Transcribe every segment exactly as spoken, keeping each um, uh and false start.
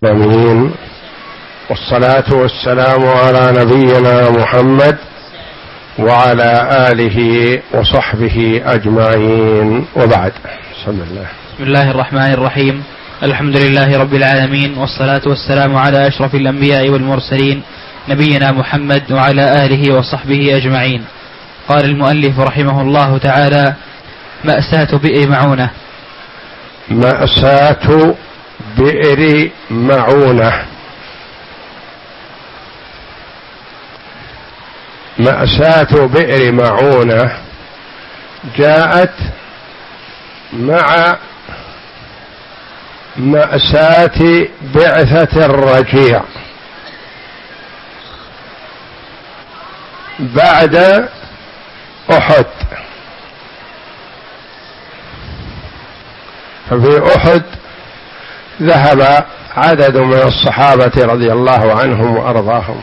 آمين. والصلاة والسلام على نبينا محمد وعلى آله وصحبه أجمعين، وبعد. بسم الله بسم الله الرحمن الرحيم. الحمد لله رب العالمين، والصلاة والسلام على أشرف الأنبياء والمرسلين نبينا محمد وعلى آله وصحبه أجمعين. قال المؤلف رحمه الله تعالى: مأساة بئر معونة. مأساة بئر معونة. مأساة بئر معونة جاءت مع مأساة بعثة الرجيع بعد أحد. ففي أحد ذهب عدد من الصحابة رضي الله عنهم وأرضاهم،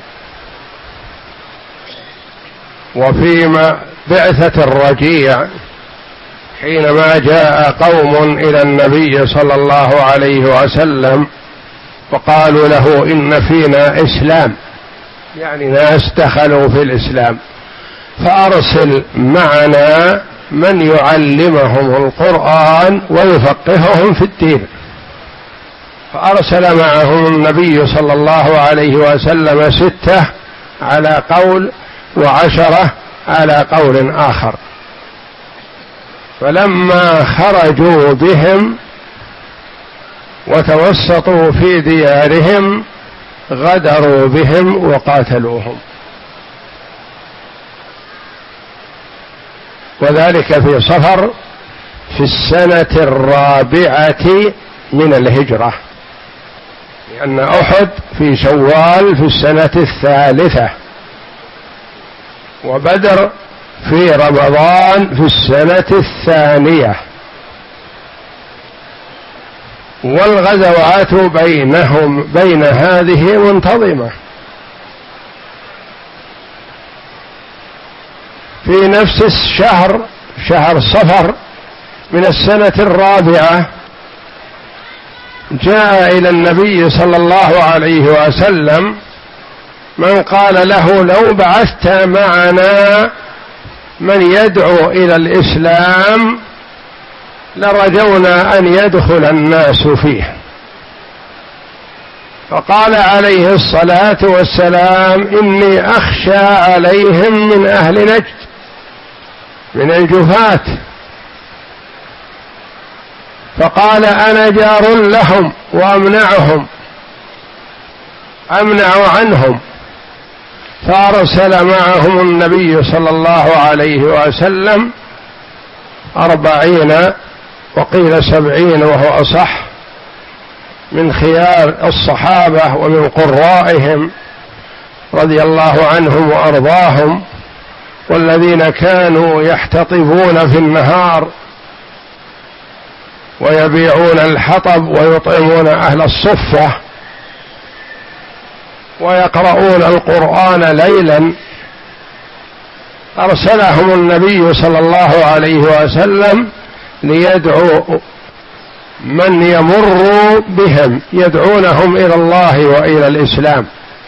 وفيما بعثة الرجيع حينما جاء قوم إلى النبي صلى الله عليه وسلم وقالوا له: إن فينا إسلام، يعني ناس دخلوا في الإسلام، فأرسل معنا من يعلمهم القرآن ويفقههم في الدين. فأرسل معهم النبي صلى الله عليه وسلم ستة على قول، وعشرة على قول آخر. فلما خرجوا بهم وتوسطوا في ديارهم غدروا بهم وقاتلوهم، وذلك في صفر في السنة الرابعة من الهجرة، لأن أحد في شوال في السنة الثالثة، وبدر في رمضان في السنة الثانية، والغزوات بينهم بين هذه منتظمة. في نفس الشهر، شهر صفر من السنة الرابعة، جاء إلى النبي صلى الله عليه وسلم من قال له: لو بعثت معنا من يدعو إلى الإسلام لرجونا أن يدخل الناس فيه. فقال عليه الصلاة والسلام: إني أخشى عليهم من أهل نجد، من الجفاة. فقال: أنا جار لهم وأمنعهم، أمنع عنهم. فأرسل معهم النبي صلى الله عليه وسلم أربعين وقيل سبعين وهو أصح من خيار الصحابة ومن قرائهم رضي الله عنهم وأرضاهم، والذين كانوا يحتطبون في النهار ويبيعون الحطب ويطعمون أهل الصفة ويقرؤون القرآن ليلا. أرسلهم النبي صلى الله عليه وسلم ليدعو من يمر بهم، يدعونهم إلى الله وإلى الإسلام.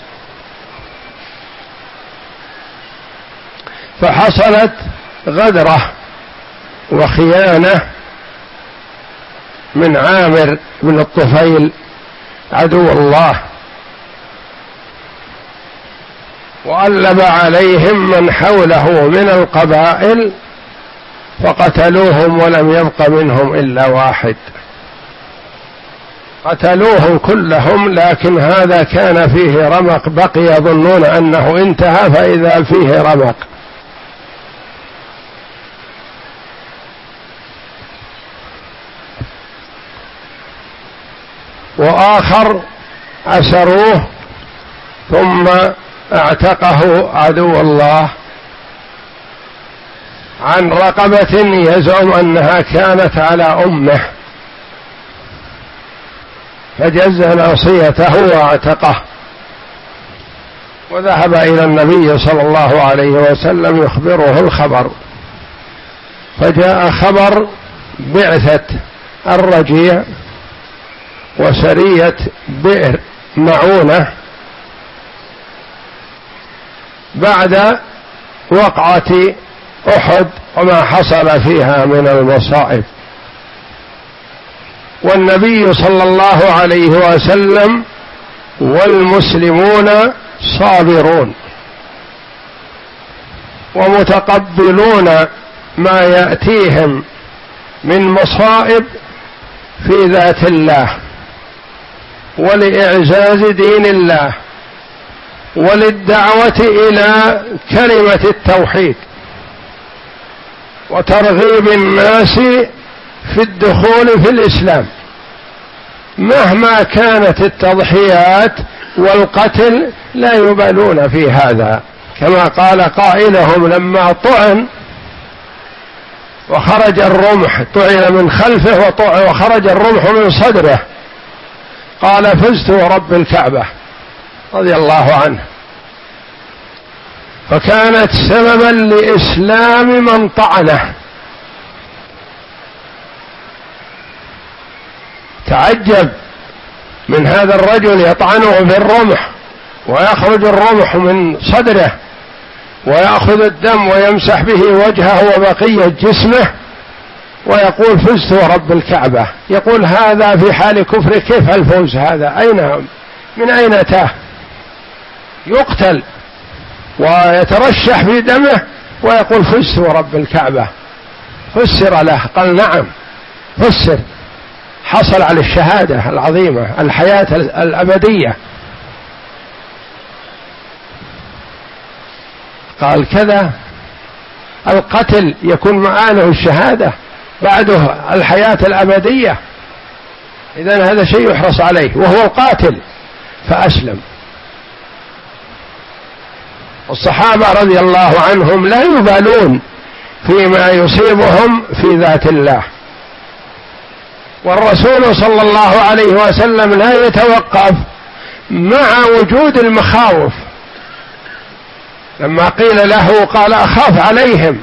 فحصلت غدرة وخيانة من عامر بن الطفيل عدو الله، وألب عليهم من حوله من القبائل فقتلوهم، ولم يبق منهم إلا واحد. قتلوهم كلهم، لكن هذا كان فيه رمق، بقي يظنون أنه انتهى فإذا فيه رمق. وآخر أسروه ثم اعتقه عدو الله عن رقبة يزعم أنها كانت على أمه، فجز ناصيته واعتقه، وذهب إلى النبي صلى الله عليه وسلم يخبره الخبر. فجاء خبر بعثة الرجيع وسرية بئر معونة بعد وقعة أحد وما حصل فيها من المصائب، والنبي صلى الله عليه وسلم والمسلمون صابرون ومتقبلون ما يأتيهم من مصائب في ذات الله ولإعزاز دين الله وللدعوة إلى كلمة التوحيد وترغيب الناس في الدخول في الإسلام مهما كانت التضحيات والقتل لا يبالون في هذا، كما قال قائلهم لما طعن وخرج الرمح، طعن من خلفه وخرج الرمح من صدره، قال فزت ورب الكعبة رضي الله عنه، فكانت سببا لإسلام من طعنه. تعجب من هذا الرجل يطعنه في الرمح ويخرج الرمح من صدره ويأخذ الدم ويمسح به وجهه وبقية جسمه ويقول فزت ورب الكعبة. يقول هذا في حال كفر، كيف الفوز هذا؟ أين من أين أتاه؟ يقتل ويترشح في دمه ويقول فزت ورب الكعبة. فسر له، قال نعم فسر، حصل على الشهادة العظيمة، الحياة الأبدية. قال كذا القتل يكون مآله الشهادة بعده الحياة الأبدية، إذن هذا شيء يحرص عليه، وهو القاتل فأسلم. الصحابة رضي الله عنهم لا يبالون فيما يصيبهم في ذات الله، والرسول صلى الله عليه وسلم لا يتوقف مع وجود المخاوف. لما قيل له قال أخاف عليهم،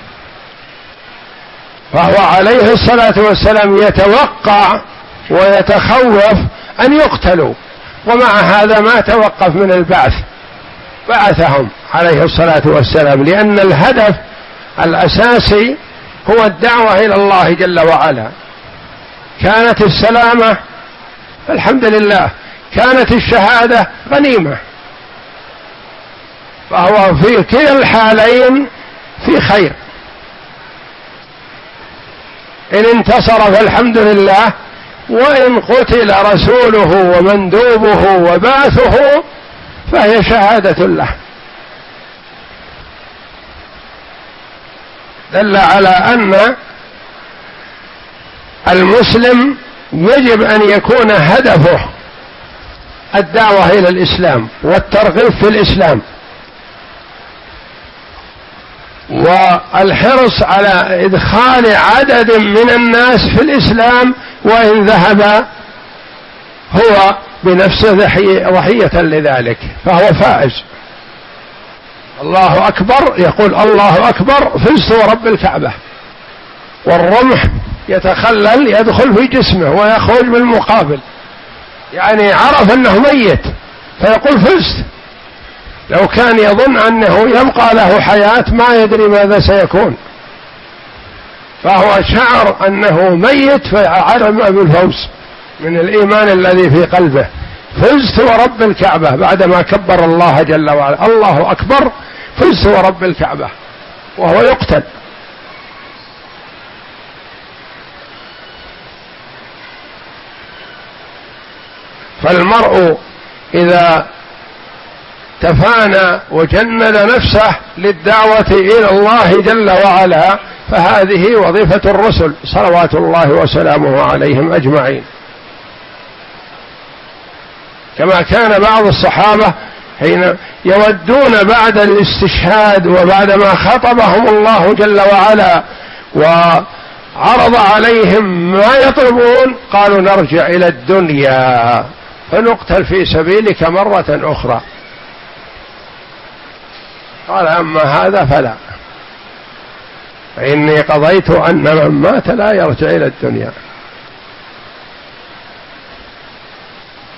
فهو عليه الصلاة والسلام يتوقع ويتخوف أن يقتلوا، ومع هذا ما توقف من البعث، بعثهم عليه الصلاة والسلام، لأن الهدف الأساسي هو الدعوة إلى الله جل وعلا. كانت السلامة الحمد لله، كانت الشهادة غنيمة، فهو في كلا الحالين في خير. إن انتصر فالحمد لله، وإن قتل رسوله ومندوبه وبعثه فهي شهادة له. دل على أن المسلم يجب أن يكون هدفه الدعوة إلى الإسلام والترغيب في الإسلام، والحرص على إدخال عدد من الناس في الإسلام، وإن ذهب هو بنفسه ضحية لذلك فهو فائز. الله أكبر، يقول الله أكبر فزت ورب الكعبة، والرمح يتخلل يدخل في جسمه ويخرج بالمقابل، يعني عرف أنه ميت فيقول فزت. لو كان يظن أنه يبقى له حياة ما يدري ماذا سيكون، فهو شعر أنه ميت فعرف بالفوز من الإيمان الذي في قلبه. فزت ورب الكعبة بعدما كبر الله جل وعلا، الله أكبر فزت ورب الكعبة، وهو يقتل. فالمرء إذا تفانى وجند نفسه للدعوة إلى الله جل وعلا فهذه وظيفة الرسل صلوات الله وسلامه عليهم أجمعين. كما كان بعض الصحابة حين يودون بعد الاستشهاد وبعدما خطبهم الله جل وعلا وعرض عليهم ما يطلبون قالوا نرجع إلى الدنيا فنقتل في سبيلك مرة أخرى. قال أما هذا فلا، فإني قضيت أن من مات لا يرجع إلى الدنيا.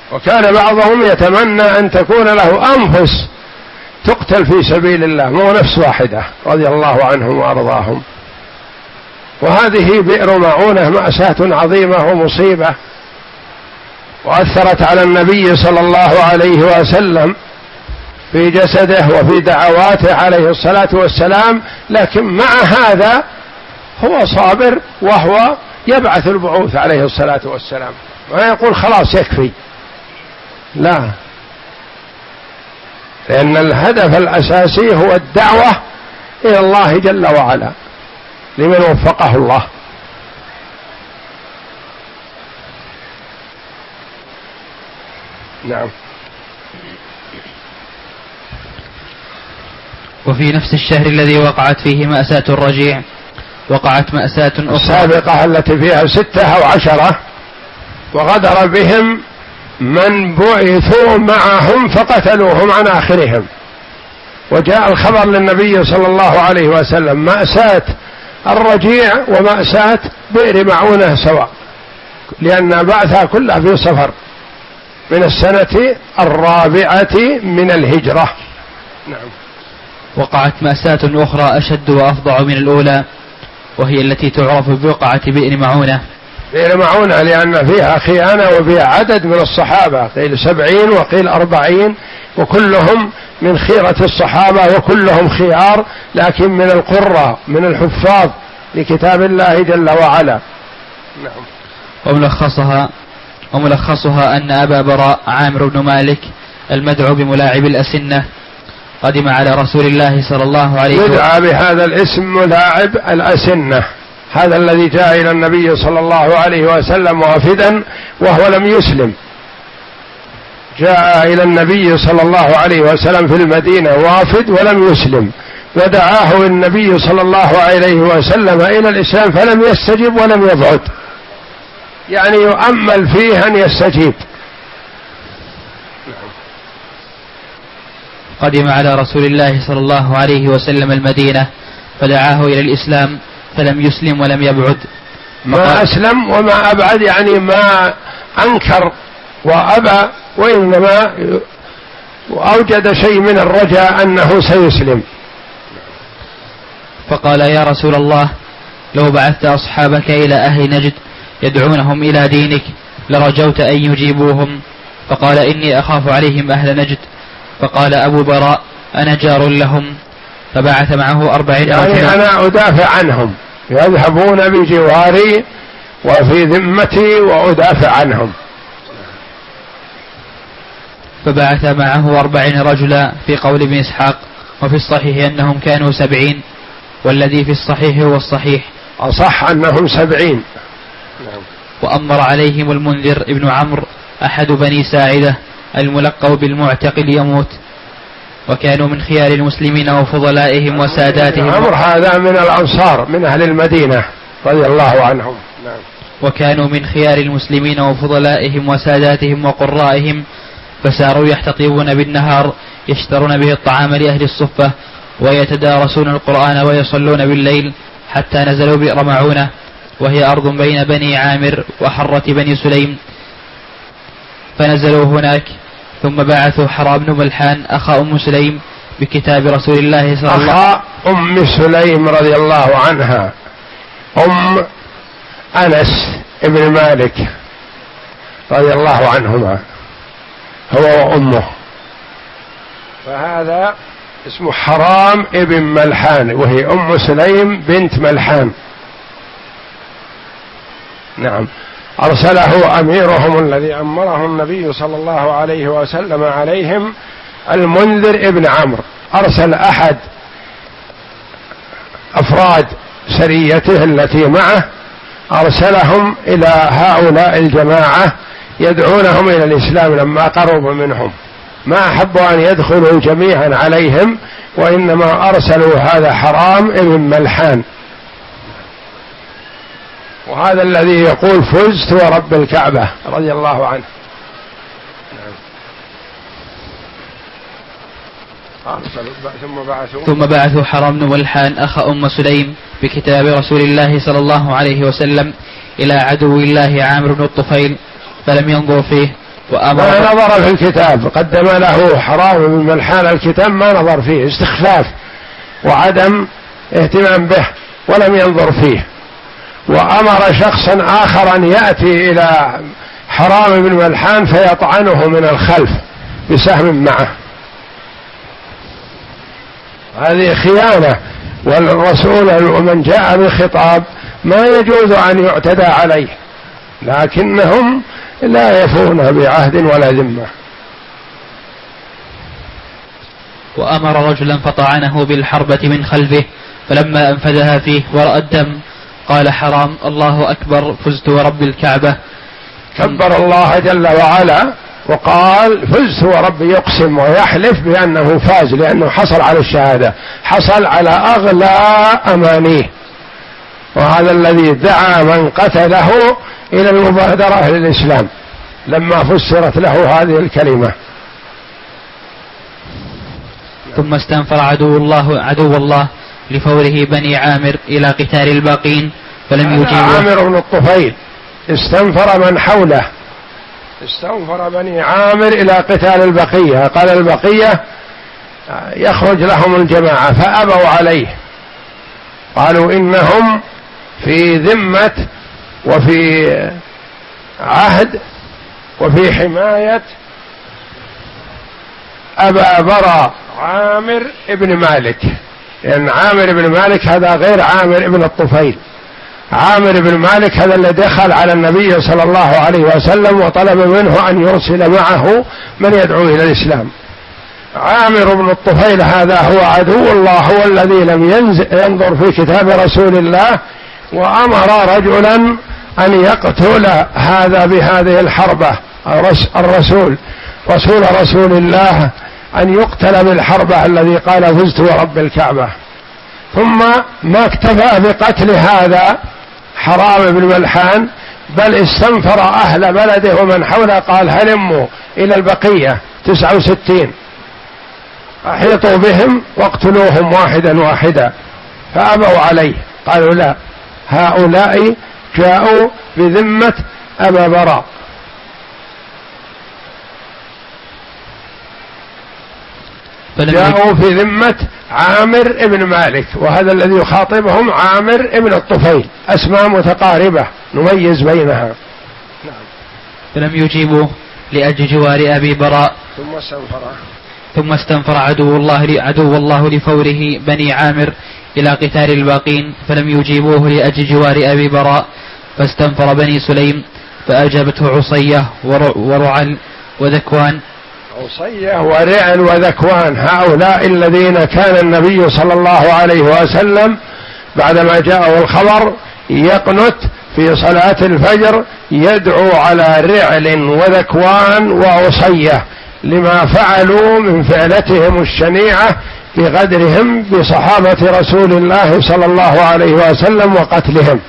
وكان بعضهم يتمنى أن تكون له أنفس تقتل في سبيل الله، مو نفس واحدة، رضي الله عنهم وأرضاهم. وهذه بئر معونة مأساة عظيمة ومصيبة، وأثرت على النبي صلى الله عليه وسلم في جسده وفي دعواته عليه الصلاة والسلام، لكن مع هذا هو صابر وهو يبعث البعوث عليه الصلاة والسلام، ويقول خلاص يكفي، لا، لأن الهدف الأساسي هو الدعوة إلى الله جل وعلا لمن وفقه الله. نعم. وفي نفس الشهر الذي وقعت فيه مأساة الرجيع وقعت مأساة أخرى السابقة التي فيها ستة أو عشرة، وغدر بهم من بعثوا معهم فقتلوهم عن آخرهم، وجاء الخبر للنبي صلى الله عليه وسلم مأساة الرجيع ومأساة بئر معونة سواء، لأن بعثها كلها في صفر من السنة الرابعة من الهجرة. نعم. وقعت مأساة أخرى أشد وأفظع من الأولى، وهي التي تعرف بوقعة بئر معونة. بئر معونة لأن فيها خيانة وفيها عدد من الصحابة، قيل سبعين وقيل أربعين، وكلهم من خيرة الصحابة وكلهم خيار، لكن من القراء من الحفاظ لكتاب الله جل وعلا. نعم. وملخصها وملخصها أن أبا براء عامر بن مالك المدعو بملاعب الأسنة قدم على رسول الله صلى الله عليه وسلم، يدعى بهذا الاسم ملاعب الأسنة، هذا الذي جاء إلى النبي صلى الله عليه وسلم وافدا وهو لم يسلم، جاء إلى النبي صلى الله عليه وسلم في المدينة وافد ولم يسلم، ودعاه النبي صلى الله عليه وسلم إلى الإسلام فلم يستجب ولم يبعد، يعني يؤمل فيه أن يستجيب. قدم على رسول الله صلى الله عليه وسلم المدينة فدعاه إلى الإسلام فلم يسلم ولم يبعد. ما أسلم وما أبعد، يعني ما أنكر وأبى، وإنما أوجد شيء من الرجاء أنه سيسلم. فقال يا رسول الله لو بعثت أصحابك إلى أهل نجد يدعونهم إلى دينك لرجوت أن يجيبوهم، فقال إني أخاف عليهم أهل نجد. فقال أبو براء أنا جار لهم، فبعث معه أربعين يعني رجلا، أنا أدافع عنهم، يذهبون بجواري وفي ذمتي وأدافع عنهم. فبعث معه أربعين رجلا في قول ابن إسحاق، وفي الصحيح أنهم كانوا سبعين، والذي في الصحيح هو الصحيح، أصح أنهم سبعين. وأمر عليهم المنذر ابن عمرو أحد بني ساعدة الملقب بالمعتقل يموت، وكانوا من خيار المسلمين وفضلائهم وساداتهم. عمرو هذا من الأنصار من أهل المدينة رضي الله عنهم. نعم. وكانوا من خيار المسلمين وفضلائهم وساداتهم وقرائهم، فساروا يحتطبون بالنهار يشترون به الطعام لأهل الصفة، ويتدارسون القرآن ويصلون بالليل، حتى نزلوا بئر معونة، وهي أرض بين بني عامر وحرة بني سليم، فنزلوا هناك. ثم بعثوا حرام بن ملحان أخا أم سليم بكتاب رسول الله صلى الله عليه وسلم. أخا أم سليم رضي الله عنها، أم أنس ابن مالك رضي الله عنهما، هو وأمه، فهذا اسمه حرام ابن ملحان، وهي أم سليم بنت ملحان. نعم. أرسله أميرهم الذي أمره النبي صلى الله عليه وسلم عليهم المنذر ابن عمرو، أرسل أحد أفراد سريته التي معه، أرسلهم إلى هؤلاء الجماعة يدعونهم إلى الإسلام لما قربوا منهم، ما أحبوا أن يدخلوا جميعا عليهم، وإنما أرسلوا هذا حرام ابن ملحان، وهذا الذي يقول فزت ورب الكعبة رضي الله عنه. ثم بعثوا ثم بعثوا حرام بن ملحان أخا أم سليم بكتاب رسول الله صلى الله عليه وسلم إلى عدو الله عامر بن الطفيل، فلم ينظر فيه، ما نظر في الكتاب، قدم له حرام بن ملحان الكتاب ما نظر فيه، استخفاف وعدم اهتمام به ولم ينظر فيه، وأمر شخصا آخر أن يأتي إلى حرام بن ملحان فيطعنه من الخلف بسهم معه. هذه خيانة، والرسول ومن جاء بخطاب ما يجوز أن يعتدى عليه، لكنهم لا يفون بعهد ولا ذمة. وأمر رجلا فطعنه بالحربة من خلفه، فلما أنفذها فيه ورأى الدم قال حرام، الله أكبر، فزت ورب الكعبة. كبر الله جل وعلا وقال فزت ورب، يقسم ويحلف بأنه فاز، لأنه حصل على الشهادة، حصل على أغلى أمانيه، وهذا الذي دعا من قتله إلى المبادرة للإسلام لما فسرت له هذه الكلمة. ثم استنفر عدو الله عدو الله لفوره بني عامر إلى قتال الباقين فلم يجيبوا. عامر بن الطفيل استنفر من حوله، استنفر بني عامر إلى قتال البقية، قال البقية يخرج لهم الجماعة فأبوا عليه، قالوا إنهم في ذمة وفي عهد وفي حماية أبا برا عامر ابن مالك، لأن عامر بن مالك هذا غير عامر ابن الطفيل. عامر بن مالك هذا الذي دخل على النبي صلى الله عليه وسلم وطلب منه أن يرسل معه من يدعو إلى الإسلام. عامر بن الطفيل هذا هو عدو الله، هو الذي لم ينظر في كتاب رسول الله وأمر رجلا أن يقتل هذا بهذه الحربة، الرسول رسول رسول الله أن يقتل بالحربة الذي قال فزت ورب الكعبة. ثم ما اكتفى بقتل هذا حرام بن ملحان، بل استنفر أهل بلده ومن حوله، قال هلموا إلى البقية تسعة وستين، أحيطوا بهم واقتلوهم واحدا واحدا، فأبوا عليه، قالوا لا، هؤلاء جاءوا بذمة أبا براء. جاءوا في ذمة عامر ابن مالك، وهذا الذي يخاطبهم عامر ابن الطفيل، أسماء متقاربة نميز بينها. نعم. فلم يجيبوا لأجل جوار أبي براء. ثم استنفر ثم استنفر عدو الله عدو الله لفوره بني عامر إلى قتال الباقين فلم يجيبوه لأجل جوار أبي براء، فاستنفر بني سليم فأجابته عصية ورعل وذكوان. عصية ورعل وذكوان هؤلاء الذين كان النبي صلى الله عليه وسلم بعدما جاءه الخبر يقنت في صلاة الفجر يدعو على رعل وذكوان وعصية لما فعلوا من فعلتهم الشنيعة بغدرهم بصحابة رسول الله صلى الله عليه وسلم وقتلهم.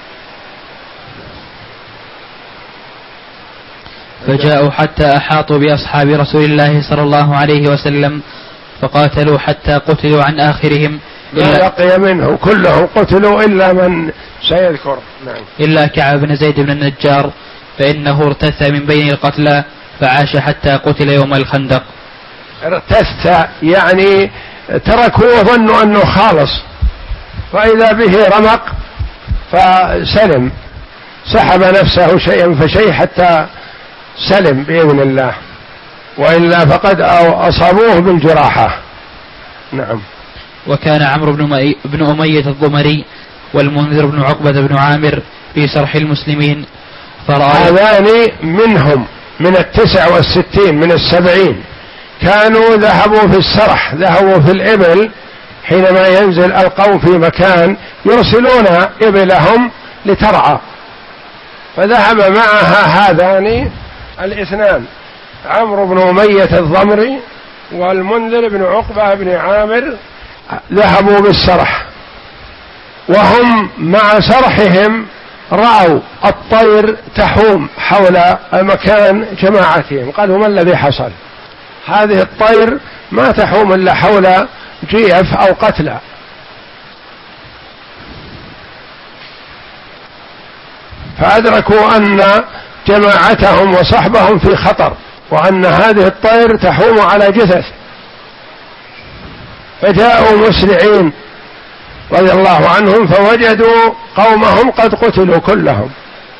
فجاءوا حتى أحاطوا بأصحاب رسول الله صلى الله عليه وسلم فقاتلوا حتى قتلوا عن آخرهم، ما بقي منه كلهم قتلوا إلا من سيذكر. نعم. إلا كعب بن زيد بن النجار فإنه ارتث من بين القتلى فعاش حتى قتل يوم الخندق. ارتث يعني تركوه وظنوا أنه خالص، فإذا به رمق فسلم، سحب نفسه شيئا فشيء حتى سلم بإذن الله، وإلا فقد أصابوه بالجراحة. نعم. وكان عمرو بن أمية الضمري والمنذر بن عقبة بن عامر في سرح المسلمين هذان منهم من التسع والستين من السبعين كانوا ذهبوا في السرح، ذهبوا في الإبل حينما ينزل القوم في مكان يرسلون إبلهم لترعى، فذهب معها هذان الاثنان عمرو بن أمية الضمري والمنذر بن عقبة بن عامر، ذهبوا بالسرح، وهم مع سرحهم رأوا الطير تحوم حول مكان جماعتهم، قالوا ما الذي حصل؟ هذه الطير ما تحوم إلا حول جيف أو قتلى. فأدركوا أن جماعتهم وصحبهم في خطر، وأن هذه الطير تحوم على جثث، فجاءوا مسرعين رضي الله عنهم فوجدوا قومهم قد قتلوا كلهم،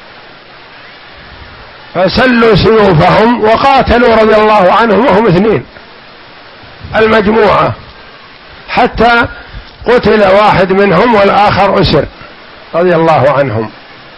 فسلوا سيوفهم وقاتلوا رضي الله عنهم وهم اثنين المجموعة، حتى قتل واحد منهم والآخر أسر رضي الله عنهم.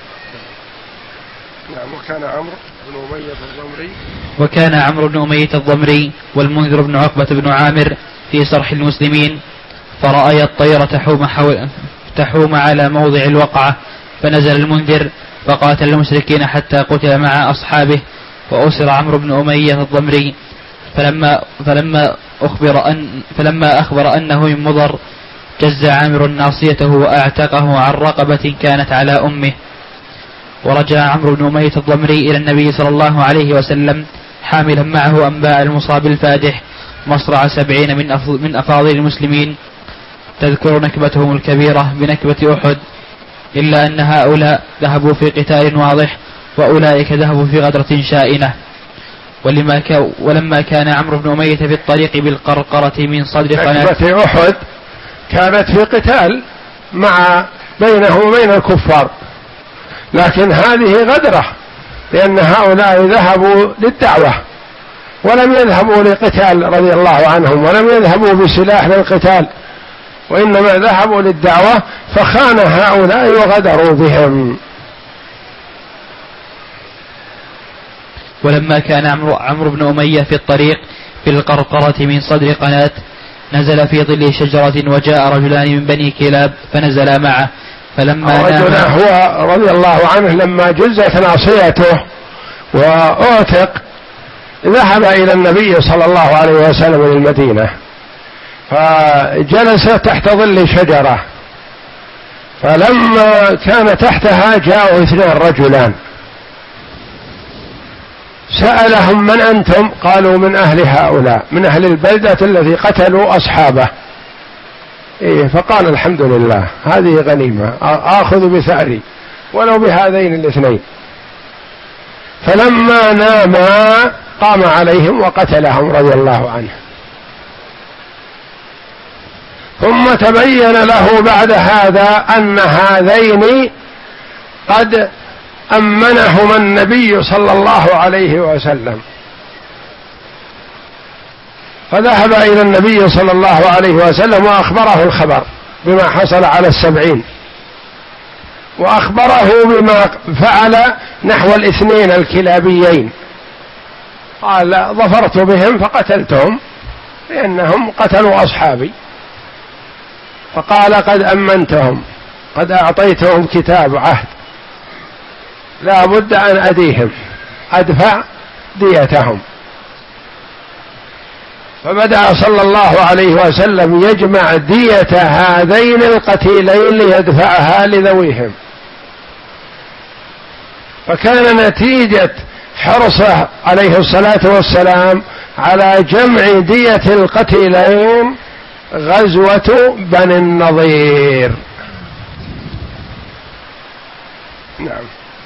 وكان عمرو بن أمية الضمري وكان عمرو بن أمية الضمري والمنذر بن عقبة بن عامر في صرح المسلمين، فرأي الطير تحوم, حول تحوم على موضع الوقعة، فنزل المنذر فقاتل المشركين حتى قتل مع أصحابه، وأسر عمرو بن أمية الضمري. فلما, فلما, أخبر أن فلما أخبر أنه من مضر جز عامر ناصيته وأعتقه عن رقبة كانت على أمه. ورجع عمرو بن أمية الضمري إلى النبي صلى الله عليه وسلم حاملا معه أنباء المصاب الفادح مصرع سبعين من, من أفاضل المسلمين تذكر نكبتهم الكبيرة بنكبة أحد، إلا أن هؤلاء ذهبوا في قتال واضح وأولئك ذهبوا في غدرة شائنة. ولما, ك... ولما كان عمرو بن أمية في الطريق بالقرقرة من صدر قناة نكبة أحد كانت في قتال مع بينه وبين الكفار، لكن هذه غدرة، لأن هؤلاء ذهبوا للدعوة ولم يذهبوا لقتال رضي الله عنهم، ولم يذهبوا بسلاح للقتال، وإنما ذهبوا للدعوة، فخان هؤلاء وغدروا بهم. ولما كان عمرو, عمرو بن أمية في الطريق في القرقرة من صدر قناة نزل في ظل شجرة، وجاء رجلان من بني كلاب فنزلا معه، فلما رجل هو رضي الله عنه لما جزت ناصيته وأعتق ذهب إلى النبي صلى الله عليه وسلم للمدينة، فجلس تحت ظل شجرة، فلما كان تحتها جاءوا اثنان رجلان سألهم من أنتم؟ قالوا من أهل هؤلاء، من أهل البلدة الذي قتلوا أصحابه. إيه، فقال الحمد لله هذه غنيمة آخذ بثأري ولو بهذين الاثنين. فلما ناما قام عليهم وقتلهم رضي الله عنه. ثم تبين له بعد هذا أن هذين قد أمنهما النبي صلى الله عليه وسلم، فذهب إلى النبي صلى الله عليه وسلم وأخبره الخبر بما حصل على السبعين، وأخبره بما فعل نحو الاثنين الكلابيين، قال ظفرت بهم فقتلتهم لأنهم قتلوا أصحابي، فقال قد أمنتهم، قد أعطيتهم كتاب عهد لا بد أن أديهم، أدفع ديتهم. فبدأ صلى الله عليه وسلم يجمع دية هذين القتيلين ليدفعها لذويهم، فكان نتيجة حرصه عليه الصلاة والسلام على جمع دية القتيلين غزوة بني النضير. نعم.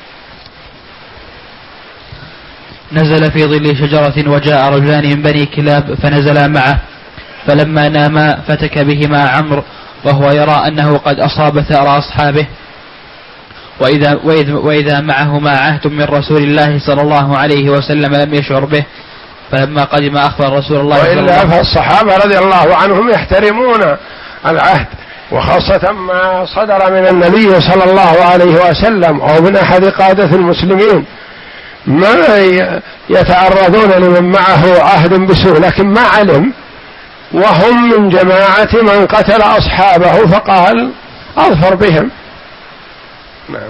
نزل في ظل شجرة، وجاء رجلان من بني كلاب فنزلا معه، فلما ناما فتك بهما عمرو وهو يرى أنه قد أصاب ثأر أصحابه، وإذا, وإذا, وإذا معهما عهد من رسول الله صلى الله عليه وسلم لم يشعر به. فلما قدم أخبر رسول الله صلى الله عليه وسلم، وإلا فالصحابة رضي الله عنهم يحترمون العهد، وخاصة ما صدر من النبي صلى الله عليه وسلم أو من أحد قادة المسلمين، ما يتعرضون لمن معه عهد بسوء، لكن ما علم وهم من جماعة من قتل أصحابه فقال أظفر بهم. نعم.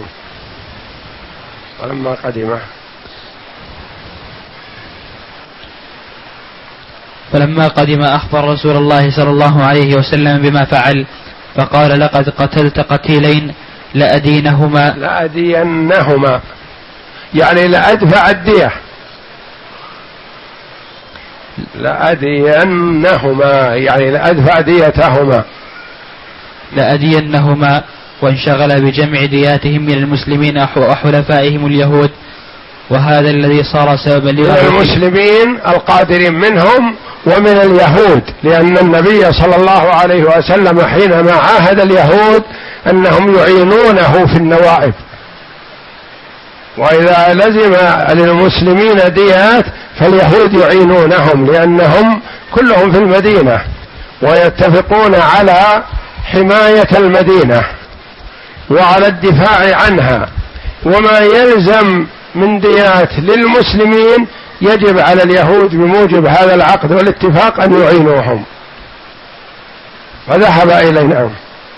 ولما قدم فلما قدم أخبر رسول الله صلى الله عليه وسلم بما فعل، فقال لقد قتلت قتيلين لأدينهما لأدينهما يعني لأدفع الدية، لأدينهما يعني لأدفع ديتهما لأدينهما وانشغل بجمع دياتهم من المسلمين وحلفائهم اليهود. وهذا الذي صار سببا لغزوة المسلمين القادرين منهم ومن اليهود، لأن النبي صلى الله عليه وسلم حينما عاهد اليهود أنهم يعينونه في النوائب، وإذا لزم للمسلمين ديات فاليهود يعينونهم، لأنهم كلهم في المدينة ويتفقون على حماية المدينة وعلى الدفاع عنها، وما يلزم من ديات للمسلمين يجب على اليهود بموجب هذا العقد والاتفاق أن يعينوهم، فذهب إلينا.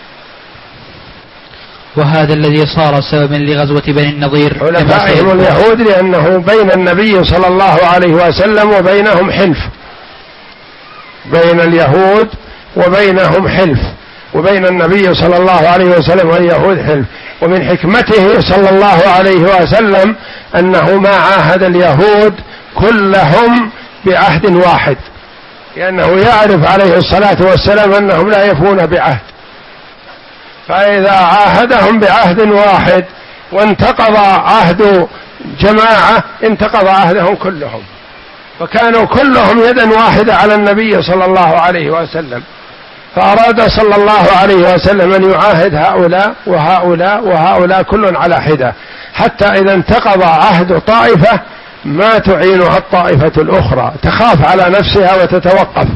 وهذا الذي صار سببا لغزوة بني النضير حلفائهم اليهود، لأنه بين النبي صلى الله عليه وسلم وبينهم حلف، بين اليهود وبينهم حلف، وبين النبي صلى الله عليه وسلم واليهود حلف. ومن حكمته صلى الله عليه وسلم أنه ما عاهد اليهود كلهم بعهد واحد، لأنه يعرف عليه الصلاة والسلام أنهم لا يفون بعهد، فإذا عاهدهم بعهد واحد وانتقض عهد جماعة انتقض عهدهم كلهم، فكانوا كلهم يدا واحدة على النبي صلى الله عليه وسلم، فأراد صلى الله عليه وسلم أن يعاهد هؤلاء وهؤلاء وهؤلاء كل على حدة، حتى إذا انتقض عهد طائفة ما تعينها الطائفة الأخرى، تخاف على نفسها وتتوقف.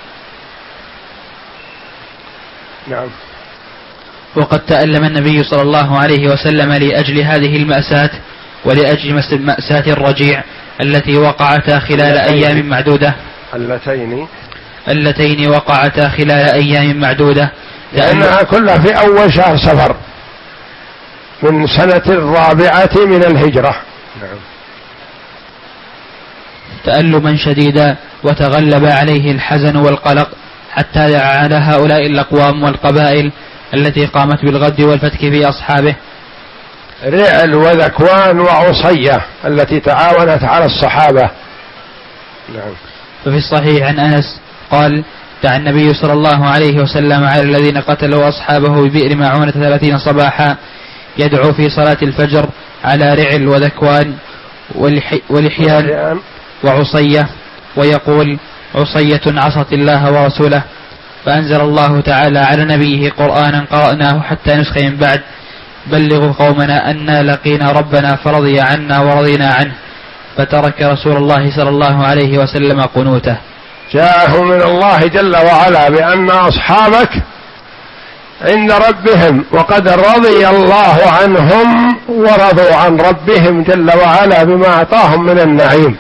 نعم. وقد تألم النبي صلى الله عليه وسلم لأجل هذه المأساة ولأجل مأساة الرجيع التي وقعتا خلال أيام معدودة اللتين اللتين وقعتا خلال أيام معدودة، لأنها كلها في أول شهر صفر من سنة الرابعة من الهجرة. نعم. تألما شديدا وتغلب عليه الحزن والقلق، حتى دعا على هؤلاء الأقوام والقبائل التي قامت بالغد والفتك في أصحابه، رعل وذكوان وعصية التي تعاونت على الصحابة. نعم. ففي الصحيح عن أنس قال: دعا النبي صلى الله عليه وسلم على الذين قتلوا أصحابه ببئر معونة ثلاثين صباحا، يدعو في صلاة الفجر على رعل وذكوان ولحيان وعصية، ويقول: عصية عصت الله ورسوله. فأنزل الله تعالى على نبيه قرآنا قرأناه حتى نسخ من بعد: بلغوا قومنا أنا لقينا ربنا فرضي عنا ورضينا عنه، فترك رسول الله صلى الله عليه وسلم قنوته. جاءه من الله جل وعلا بأن أصحابك عند ربهم وقد رضي الله عنهم ورضوا عن ربهم جل وعلا بما أعطاهم من النعيم.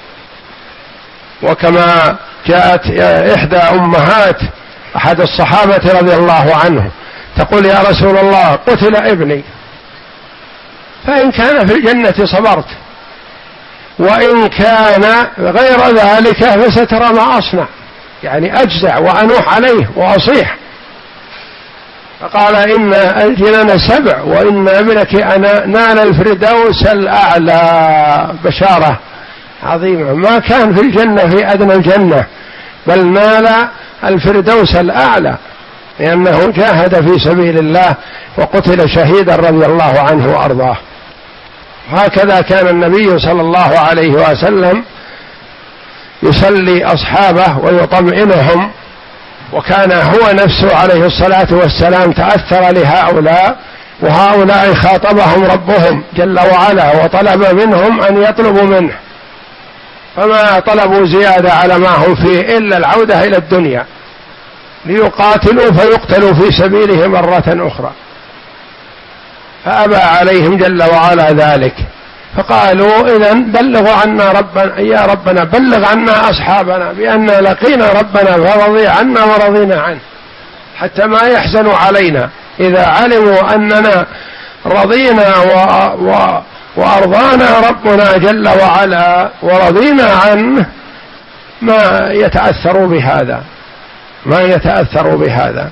وكما جاءت إحدى أمهات أحد الصحابة رضي الله عنه تقول: يا رسول الله قتل ابني، فإن كان في الجنة صبرت، وإن كان غير ذلك فسترى ما أصنع، يعني أجزع وأنوح عليه وأصيح. فقال: إن الجنان سبع وإن ابنك أنا نال الفردوس الأعلى، بشارة عظيمة، ما كان في الجنة في أدنى الجنة، بل نال الفردوس الأعلى، لأنه جاهد في سبيل الله وقتل شهيدا رضي الله عنه وأرضاه. هكذا كان النبي صلى الله عليه وسلم يصلي أصحابه ويطمئنهم، وكان هو نفسه عليه الصلاة والسلام تأثر لهؤلاء، وهؤلاء خاطبهم ربهم جل وعلا وطلب منهم أن يطلبوا منه، فما طلبوا زيادة على ما هم فيه إلا العودة إلى الدنيا ليقاتلوا فيقتلوا في سبيله مرة أخرى، فأبى عليهم جل وعلا ذلك، فقالوا: إذن بلغوا عنا ربنا، يا ربنا بلغ عنا أصحابنا بأن لقينا ربنا فرضي عنا ورضينا عنه، حتى ما يحزنوا علينا إذا علموا أننا رضينا و... و... وأرضانا ربنا جل وعلا ورضينا عنه، ما يتأثروا بهذا ما يتأثروا بهذا.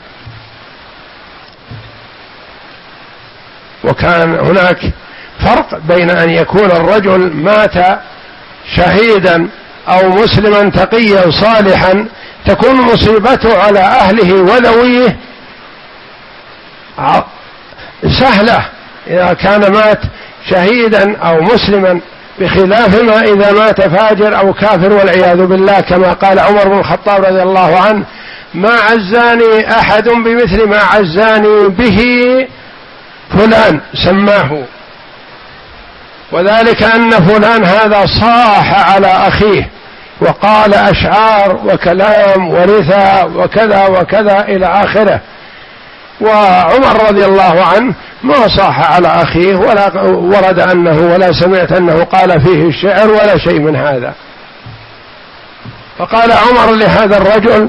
وكان هناك فرق بين أن يكون الرجل مات شهيدا أو مسلما تقيا صالحا تكون مصيبته على أهله وذويه سهلة، إذا كان مات شهيدا أو مسلما بخلاف ما إذا مات فاجر أو كافر والعياذ بالله، كما قال عمر بن الخطاب رضي الله عنه: ما عزاني أحد بمثل ما عزاني به فلان، سماه، وذلك أن فلان هذا صاح على أخيه وقال أشعار وكلام ورثى وكذا وكذا إلى آخره. وعمر رضي الله عنه ما صاح على أخيه ولا ورد أنه ولا سمعت أنه قال فيه الشعر ولا شيء من هذا. فقال عمر لهذا الرجل: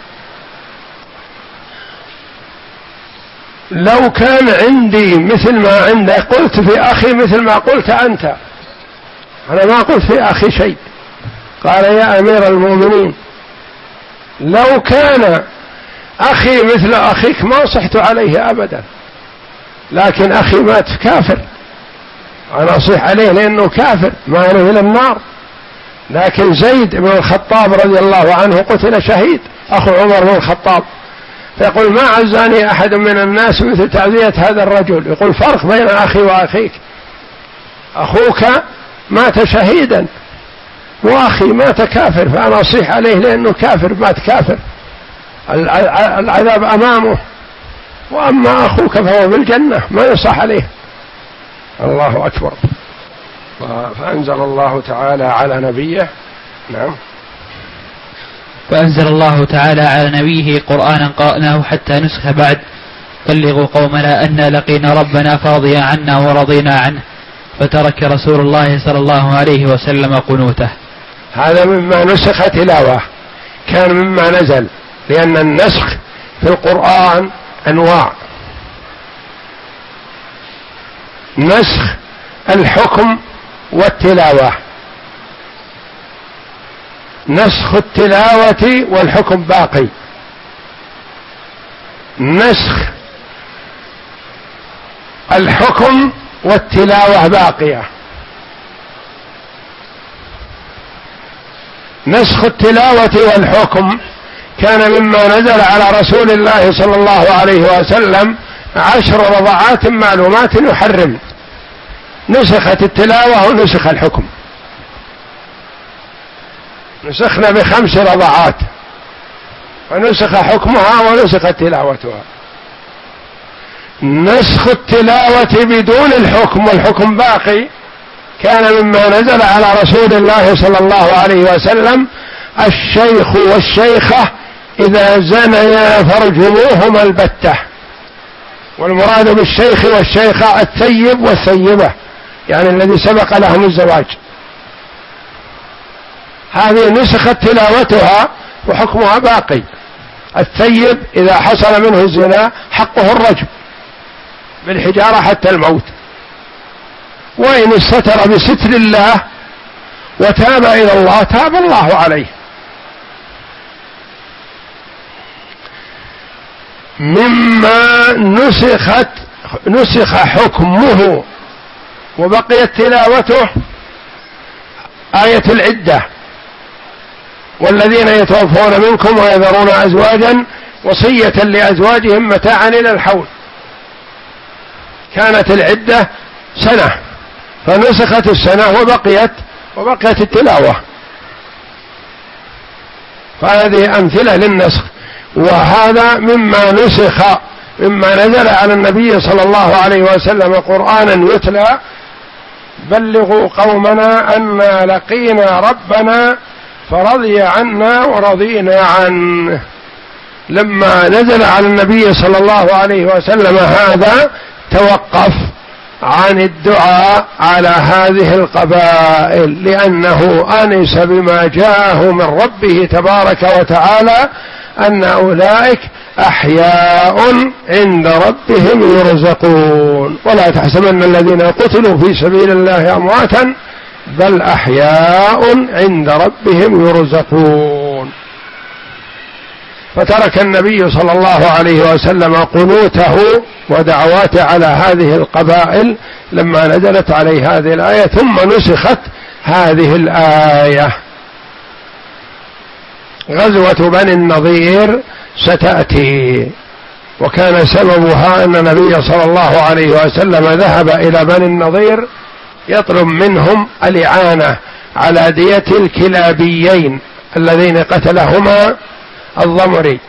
لو كان عندي مثل ما عندك قلت في أخي مثل ما قلت أنت، أنا ما قلت في أخي شيء. قال: يا أمير المؤمنين، لو كان أخي مثل أخيك ما صحت عليه أبدا، لكن أخي مات كافر، أنا أصيح عليه لأنه كافر ما أنا إلى النار. لكن زيد بن الخطاب رضي الله عنه قتل شهيد، أخو عمر بن الخطاب، فيقول: ما عزاني أحد من الناس مثل تعزية هذا الرجل. يقول: فرق بين أخي وأخيك، أخوك مات شهيدا وأخي مات كافر، فأنا أصيح عليه لأنه كافر مات كافر، العذاب أمامه، وأما أخوك فهو بالجنة ما يصح عليه. الله أكبر. فأنزل الله تعالى على نبيه. نعم. فأنزل الله تعالى على نبيه قرآنا قرأناه حتى نسخ بعد: بلغوا قومنا أنا لقينا ربنا فرضي عنا ورضينا عنه، فترك رسول الله صلى الله عليه وسلم قنوته. هذا مما نسخ تلاوة، كان مما نزل، لأن النسخ في القرآن أنواع: نسخ الحكم والتلاوة، نسخ التلاوة والحكم باقي، نسخ الحكم والتلاوة باقية. نسخ التلاوة والحكم كان مما نزل على رسول الله صلى الله عليه وسلم عشر رضعات معلومات يحرم، نسخت التلاوة ونسخ الحكم، نسخنا بخمس رضعات ونسخ حكمها ونسخت تلاوتها. نسخ التلاوة بدون الحكم والحكم باقي كان مما نزل على رسول الله صلى الله عليه وسلم: الشيخ والشيخة إذا زنيا فارجموهما البتة. والمراد بالشيخ والشيخة الثيب والثيبة، يعني الذي سبق لهم الزواج. هذه نسخت تلاوتها وحكمها باقي. الثيب إذا حصل منه الزنا حقه الرجم بالحجارة حتى الموت، وإن استتر بستر الله وتاب إلى الله تاب الله عليه. مما نسخت نسخ حكمه وبقيت تلاوته آية العدة: والذين يتوفون منكم ويذرون أزواجا وصية لأزواجهم متاعا إلى الحول. كانت العدة سنة فنسخت السنة وبقيت وبقيت التلاوة. فهذه أمثلة للنسخ. وهذا مما نسخ، مما نزل على النبي صلى الله عليه وسلم قرآنا يتلى: بلغوا قومنا أنا لقينا ربنا فرضي عنا ورضينا عنه. لما نزل على النبي صلى الله عليه وسلم هذا توقف عن الدعاء على هذه القبائل، لأنه أنس بما جاءه من ربه تبارك وتعالى أن أولئك أحياء عند ربهم يرزقون. ولا تحسبن الذين قتلوا في سبيل الله أمواتا بل أحياء عند ربهم يرزقون. فترك النبي صلى الله عليه وسلم قنوته ودعواته على هذه القبائل لما نزلت عليه هذه الآية، ثم نسخت هذه الآية. غزوة بني النضير ستأتي، وكان سببها أن النبي صلى الله عليه وسلم ذهب إلى بني النضير يطلب منهم الإعانة على دية الكلابيين اللذين قتلهما الضمري،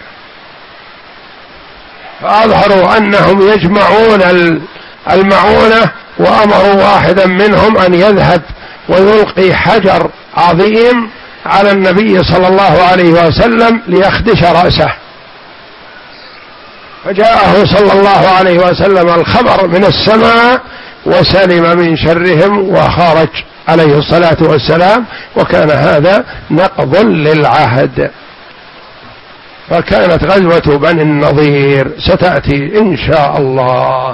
فأظهروا أنهم يجمعون المعونة، وأمروا واحدا منهم أن يذهب ويلقي حجر عظيم على النبي صلى الله عليه وسلم ليخدش رأسه، فجاءه صلى الله عليه وسلم الخبر من السماء وسلم من شرهم وخرج عليه الصلاة والسلام، وكان هذا نقض للعهد. فكانت غزوة بني النضير ستأتي إن شاء الله،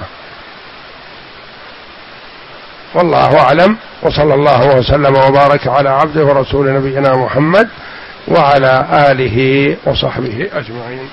والله أعلم، وصلى الله وسلم وبارك على عبده ورسول نبينا محمد وعلى آله وصحبه أجمعين.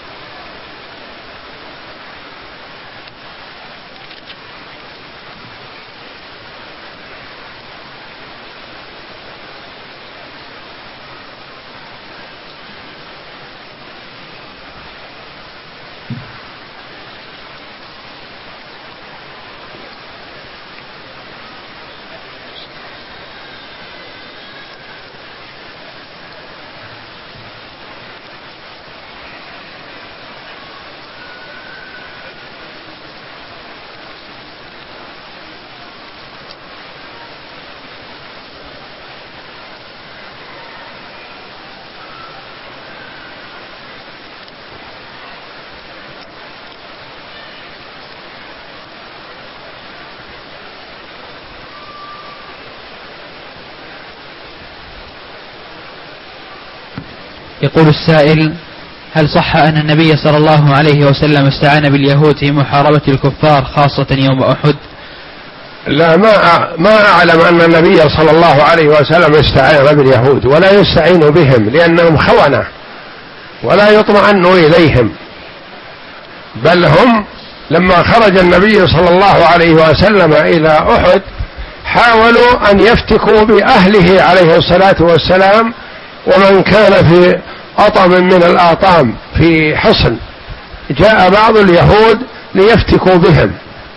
يقول السائل: هل صح أن النبي صلى الله عليه وسلم استعان باليهود في محاربة الكفار خاصة يوم أحد؟ لا، ما ما أعلم أن النبي صلى الله عليه وسلم استعان باليهود، ولا يستعين بهم لأنهم خونة ولا يطمئن إليهم، بل هم لما خرج النبي صلى الله عليه وسلم إلى أحد حاولوا أن يفتكوا بأهله عليه الصلاة والسلام، ومن كان في أطم من الآطام في حصن جاء بعض اليهود ليفتكوا بهم.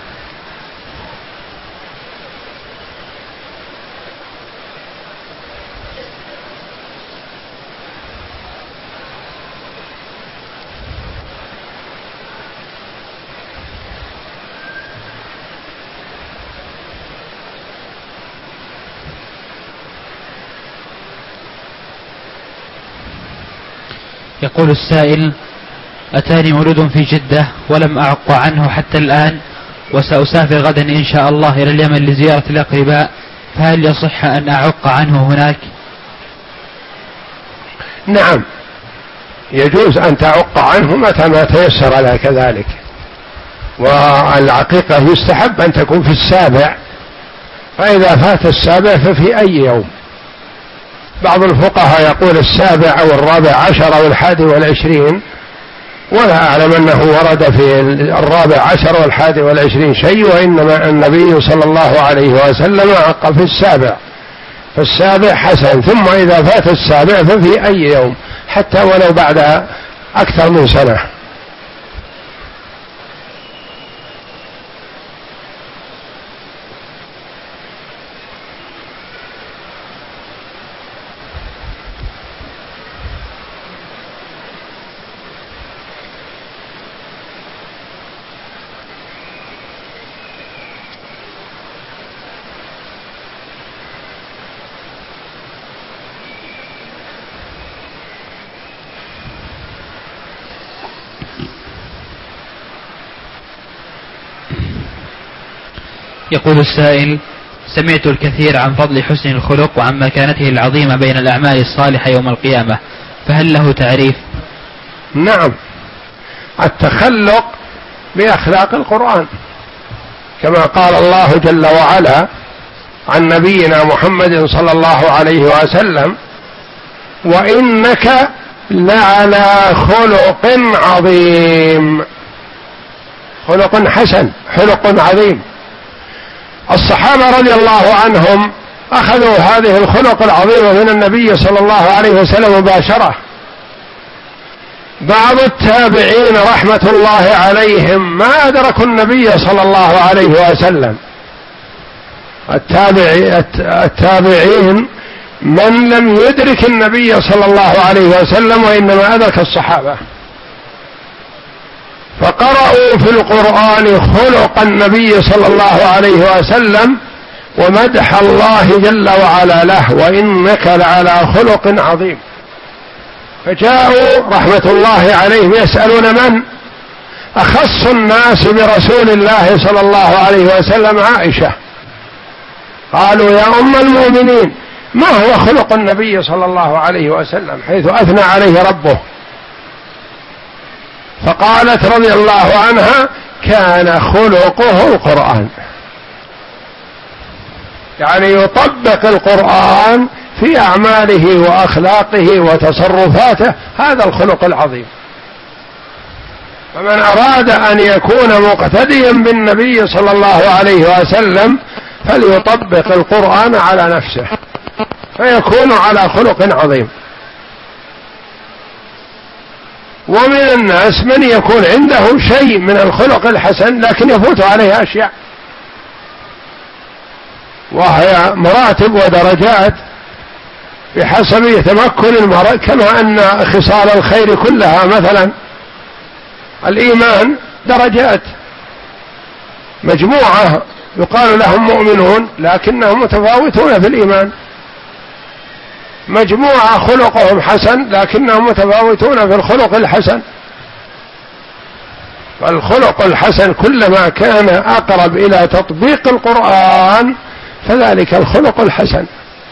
يقول السائل: أتاني مولود في جدة ولم أعق عنه حتى الآن، وسأسافر غدا إن شاء الله إلى اليمن لزيارة الأقرباء، فهل يصح أن أعق عنه هناك؟ نعم، يجوز أن تعق عنه متى ما تيسر لك ذلك، والعقيقة يستحب أن تكون في السابع، فإذا فات السابع ففي أي يوم. بعض الفقهاء يقول السابع أو الرابع عشر أو الحادي والعشرين، ولا أعلم أنه ورد في الرابع عشر والحادي والعشرين شيء، وإنما النبي صلى الله عليه وسلم عق في السابع، فالسابع حسن، ثم إذا فات السابع ففي أي يوم حتى ولو بعد أكثر من سنة. يقول السائل: سمعت الكثير عن فضل حسن الخلق وعن مكانته العظيمة بين الأعمال الصالحة يوم القيامة، فهل له تعريف؟ نعم، التخلق بأخلاق القرآن، كما قال الله جل وعلا عن نبينا محمد صلى الله عليه وسلم: وإنك لعلى خلق عظيم. خلق حسن، خلق عظيم. الصحابة رضي الله عنهم أخذوا هذه الخلق العظيمة من النبي صلى الله عليه وسلم مباشرة. بعض التابعين رحمة الله عليهم ما أدركوا النبي صلى الله عليه وسلم، التابعي التابعين من لم يدرك النبي صلى الله عليه وسلم وإنما أدرك الصحابة، فقرأوا في القرآن خلق النبي صلى الله عليه وسلم ومدح الله جل وعلا له، وإنك لعلى خلق عظيم. فجاءوا رحمة الله عليهم يسألون من أخص الناس برسول الله صلى الله عليه وسلم؟ عائشة. قالوا يا أم المؤمنين ما هو خلق النبي صلى الله عليه وسلم حيث أثنى عليه ربه؟ فقالت رضي الله عنها كان خلقه القرآن، يعني يطبق القرآن في أعماله وأخلاقه وتصرفاته، هذا الخلق العظيم. فمن أراد أن يكون مقتديا بالنبي صلى الله عليه وسلم فليطبق القرآن على نفسه فيكون على خلق عظيم. ومن الناس من يكون عنده شيء من الخلق الحسن لكن يفوت عليه أشياء، وهي مراتب ودرجات بحسب تمكن المرء، كما أن خصال الخير كلها مثلا الإيمان درجات، مجموعة يقال لهم مؤمنون لكنهم متفاوتون في الإيمان، مجموعة خلقهم حسن لكنهم متفاوتون في الخلق الحسن. فالخلق الحسن كلما كان أقرب إلى تطبيق القرآن فذلك الخلق الحسن.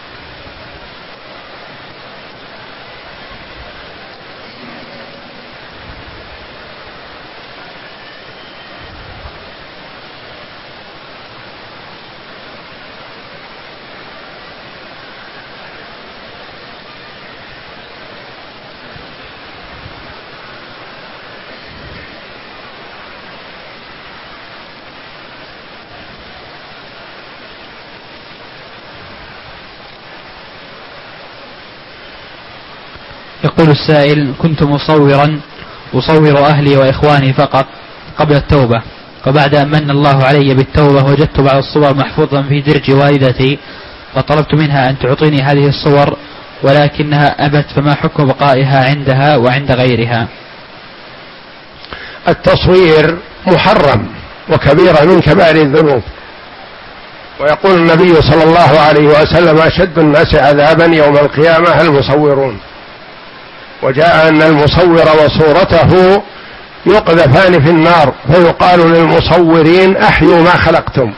يقول السائل: كنت مصورا أصور أهلي وإخواني فقط قبل التوبة، وبعد أن من الله علي بالتوبة وجدت بعض الصور محفوظا في درج والدتي، فطلبت منها أن تعطيني هذه الصور ولكنها أبت، فما حكم بقائها عندها وعند غيرها؟ التصوير محرم وكبيرة من كبائر الذنوب، ويقول النبي صلى الله عليه وسلم: أشد الناس عذابا يوم القيامة المصورون. وجاء أن المصور وصورته يقذفان في النار، فيقال للمصورين: أحيوا ما خلقتم.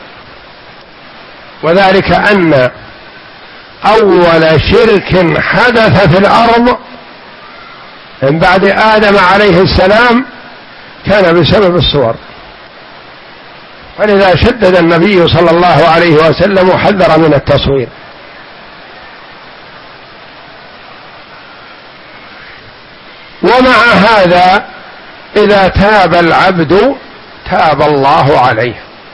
وذلك أن أول شرك حدث في الأرض من بعد آدم عليه السلام كان بسبب الصور، فلذا شدد النبي صلى الله عليه وسلم وحذر من التصوير. ومع هذا إذا تاب العبد تاب الله عليه.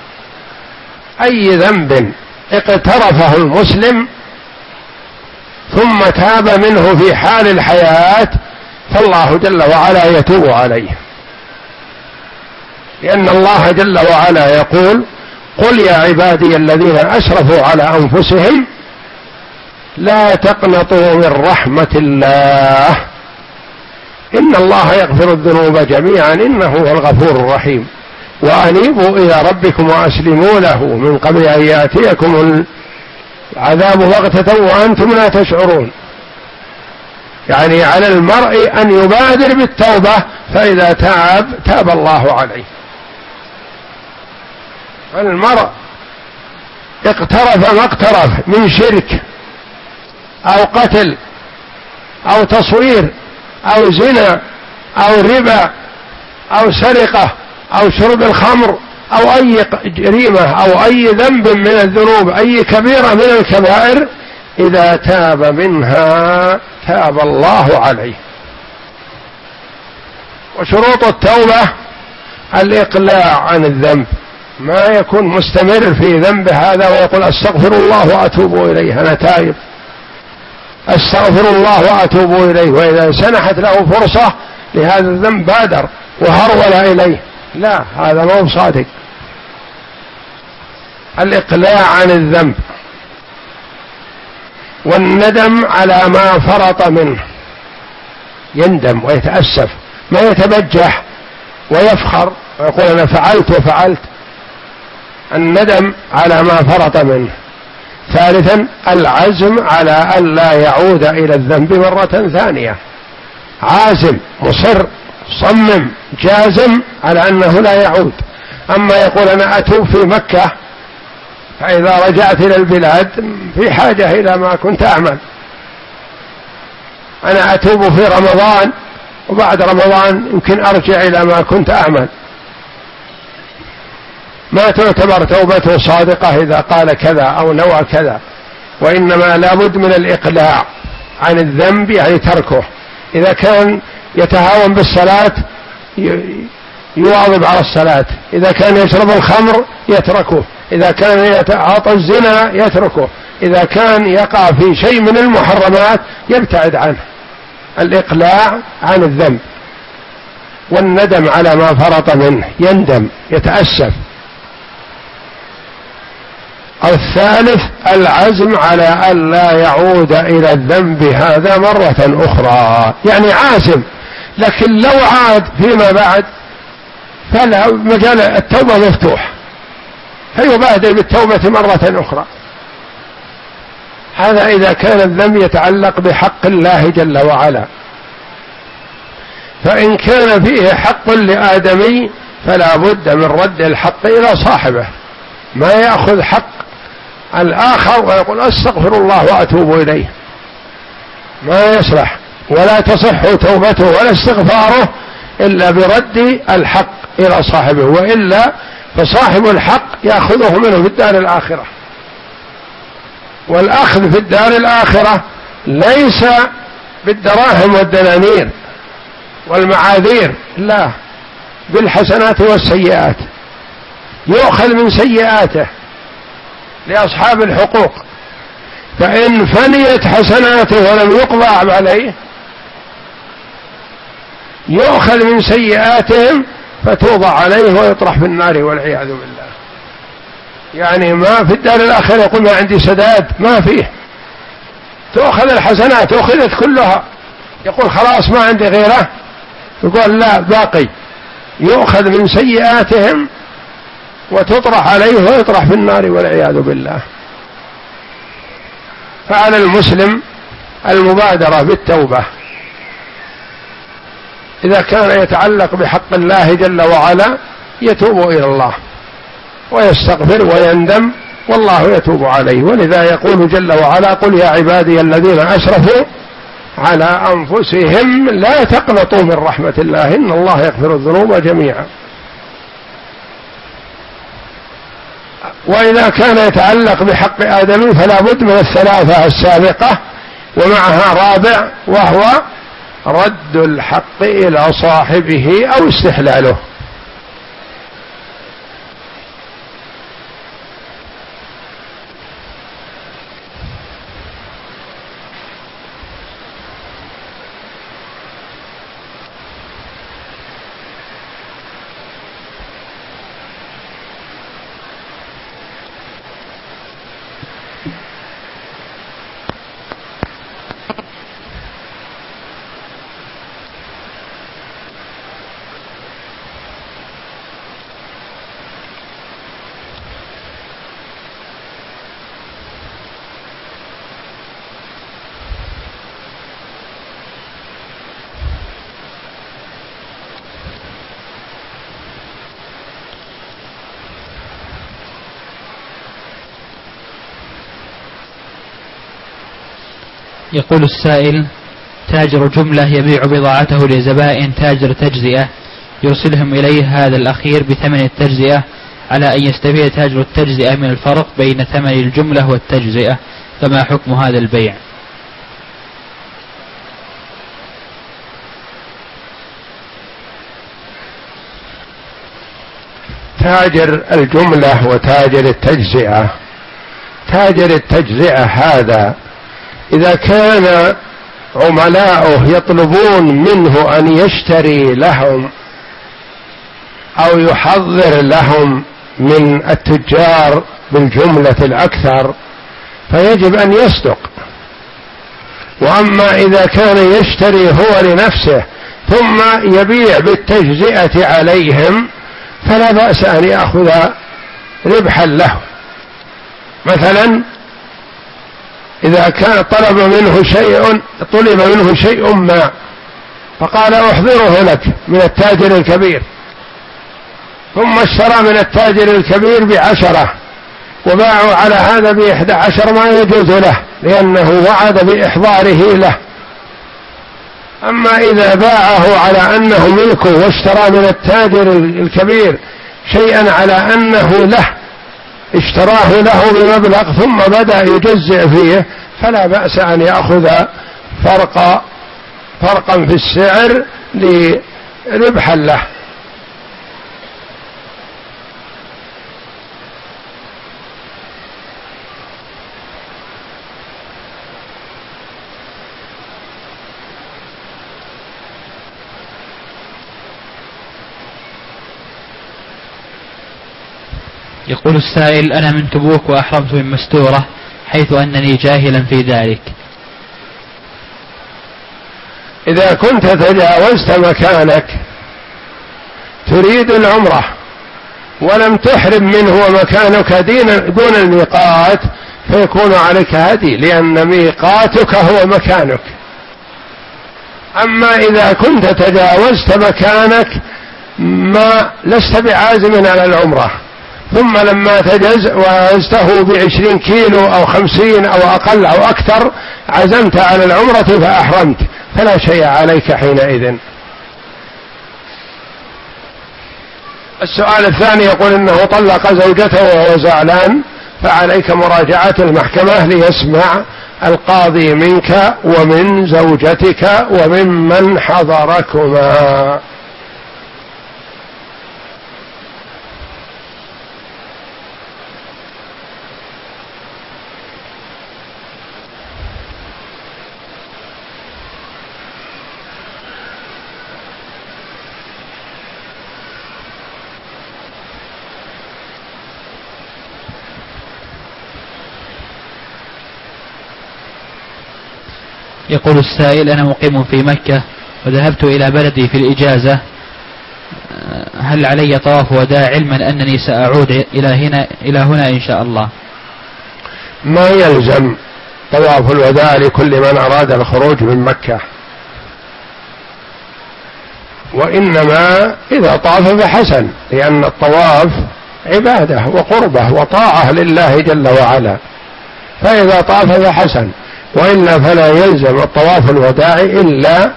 أي ذنب اقترفه المسلم ثم تاب منه في حال الحياة فالله جل وعلا يتوب عليه، لأن الله جل وعلا يقول: قل يا عبادي الذين أسرفوا على أنفسهم لا تقنطوا من رحمة الله إن الله يغفر الذنوب جميعا إنه هو الغفور الرحيم، وأنيبوا إلى ربكم وأسلموا له من قبل أن يأتيكم العذاب بغتة وأنتم لا تشعرون. يعني على المرء أن يبادر بالتوبة، فإذا تاب تاب الله عليه. فالمرء اقترف ما اقترف من شرك أو قتل أو تصوير أو زنا أو ربا أو سرقة أو شرب الخمر أو أي جريمة أو أي ذنب من الذنوب، أي كبيرة من الكبائر، إذا تاب منها تاب الله عليه. وشروط التوبة الإقلاع عن الذنب، ما يكون مستمر في ذنب هذا ويقول: أستغفر الله وأتوب إليه، أنا تائب، أستغفر الله وأتوب إليه. وإذا سنحت له فرصة لهذا الذنب بادر وهرول إليه. لا، هذا ما هو صادق. الإقلاع عن الذنب، والندم على ما فرط منه، يندم ويتأسف، ما يتبجح ويفخر ويقول أنا فعلت وفعلت، الندم على ما فرط منه. ثالثا العزم على أن لا يعود إلى الذنب مرة ثانية، عازم مصر صمم جازم على أنه لا يعود. أما يقول أنا أتوب في مكة فإذا رجعت إلى البلاد في حاجة إلى ما كنت أعمل، أنا أتوب في رمضان وبعد رمضان يمكن أرجع إلى ما كنت أعمل، ما تعتبر توبته صادقة إذا قال كذا أو نوى كذا، وإنما لابد من الإقلاع عن الذنب يعني تركه. إذا كان يتهاون بالصلاة يواظب على الصلاة، إذا كان يشرب الخمر يتركه، إذا كان يتعاطى الزنا يتركه، إذا كان يقع في شيء من المحرمات يبتعد عنه. الإقلاع عن الذنب، والندم على ما فرط منه، يندم يتأسف. الثالث العزم على أن لا يعود إلى الذنب هذا مرة أخرى، يعني عازم، لكن لو عاد فيما بعد فلا مجال التوبة مفتوح، فيبادر بالتوبة مرة أخرى. هذا إذا كان الذنب يتعلق بحق الله جل وعلا. فإن كان فيه حق لآدمي فلا بد من رد الحق إلى صاحبه، ما يأخذ حق الآخر ويقول أستغفر الله وأتوب إليه، ما يصلح، ولا تصح توبته ولا استغفاره إلا برد الحق إلى صاحبه، وإلا فصاحب الحق يأخذه منه في الدار الآخرة. والأخذ في الدار الآخرة ليس بالدراهم والدنانير والمعاذير، لا، بالحسنات والسيئات، يؤخذ من سيئاته لأصحاب الحقوق، فإن فنيت حسناته ولم يقضى عليه يؤخذ من سيئاتهم فتوضع عليه ويطرح في النار والعياذ بالله. يعني ما في الدار الآخرة يقول ما عندي سداد، ما فيه، تؤخذ الحسنات أخذت كلها، يقول خلاص ما عندي غيره، يقول لا باقي، يؤخذ من سيئاتهم وتطرح عليه ويطرح في النار والعياذ بالله. فعلى المسلم المبادرة بالتوبة إذا كان يتعلق بحق الله جل وعلا، يتوب إلى الله ويستغفر ويندم والله يتوب عليه. ولذا يقول جل وعلا قل يا عبادي الذين أسرفوا على أنفسهم لا تقنطوا من رحمة الله إن الله يغفر الذنوب جميعا. وإذا كان يتعلق بحق آدم فلا بد من الثلاثة السابقة، ومعها رابع وهو رد الحق إلى صاحبه أو استحلاله. يقول السائل: تاجر جملة يبيع بضاعته لزبائن تاجر تجزئة يرسلهم إليه هذا الأخير بثمن التجزئة على أن يستفيد تاجر التجزئة من الفرق بين ثمن الجملة والتجزئة، فما حكم هذا البيع؟ تاجر الجملة وتاجر التجزئة، تاجر التجزئة هذا إذا كان عملاؤه يطلبون منه أن يشتري لهم أو يحضر لهم من التجار بالجملة الأكثر فيجب أن يصدق. وأما إذا كان يشتري هو لنفسه ثم يبيع بالتجزئة عليهم فلا بأس أن يأخذ ربحا له. مثلا إذا كان طلب منه شيء طلب منه شيء ما فقال أحضره لك من التاجر الكبير، ثم اشترى من التاجر الكبير بعشرة وباعوا على هذا بإحدى عشر، ما يجوز له لأنه وعد بإحضاره له. أما إذا باعه على أنه ملكه واشترى من التاجر الكبير شيئا على أنه له، اشتراه له بمبلغ ثم بدأ يجزئ فيه، فلا بأس أن يأخذ فرق فرقا في السعر لربحا له. يقول السائل: أنا من تبوك وأحرمت من مستورة حيث أنني جاهلا في ذلك. إذا كنت تجاوزت مكانك تريد العمرة ولم تحرم منه ومكانك دون الميقات فيكون عليك هدي، لأن ميقاتك هو مكانك. أما إذا كنت تجاوزت مكانك ما لست بعازم على العمرة، ثم لما تجاوزته بعشرين كيلو أو خمسين أو أقل أو أكثر عزمت على العمرة فأحرمت، فلا شيء عليك حينئذ. السؤال الثاني يقول إنه طلق زوجته وهو زعلان، فعليك مراجعة المحكمة ليسمع القاضي منك ومن زوجتك وممن حضركما. يقول السائل: أنا مقيم في مكة وذهبت إلى بلدي في الإجازة، هل علي طواف وداع علما أنني سأعود إلى هنا إلى هنا إن شاء الله؟ ما يلزم طواف الوداع لكل من أراد الخروج من مكة، وإنما إذا طاف فحسن، لأن الطواف عبادة وقربة وطاعة لله جل وعلا، فإذا طاف فحسن، وإلا فلا يلزم الطواف الوداع إلا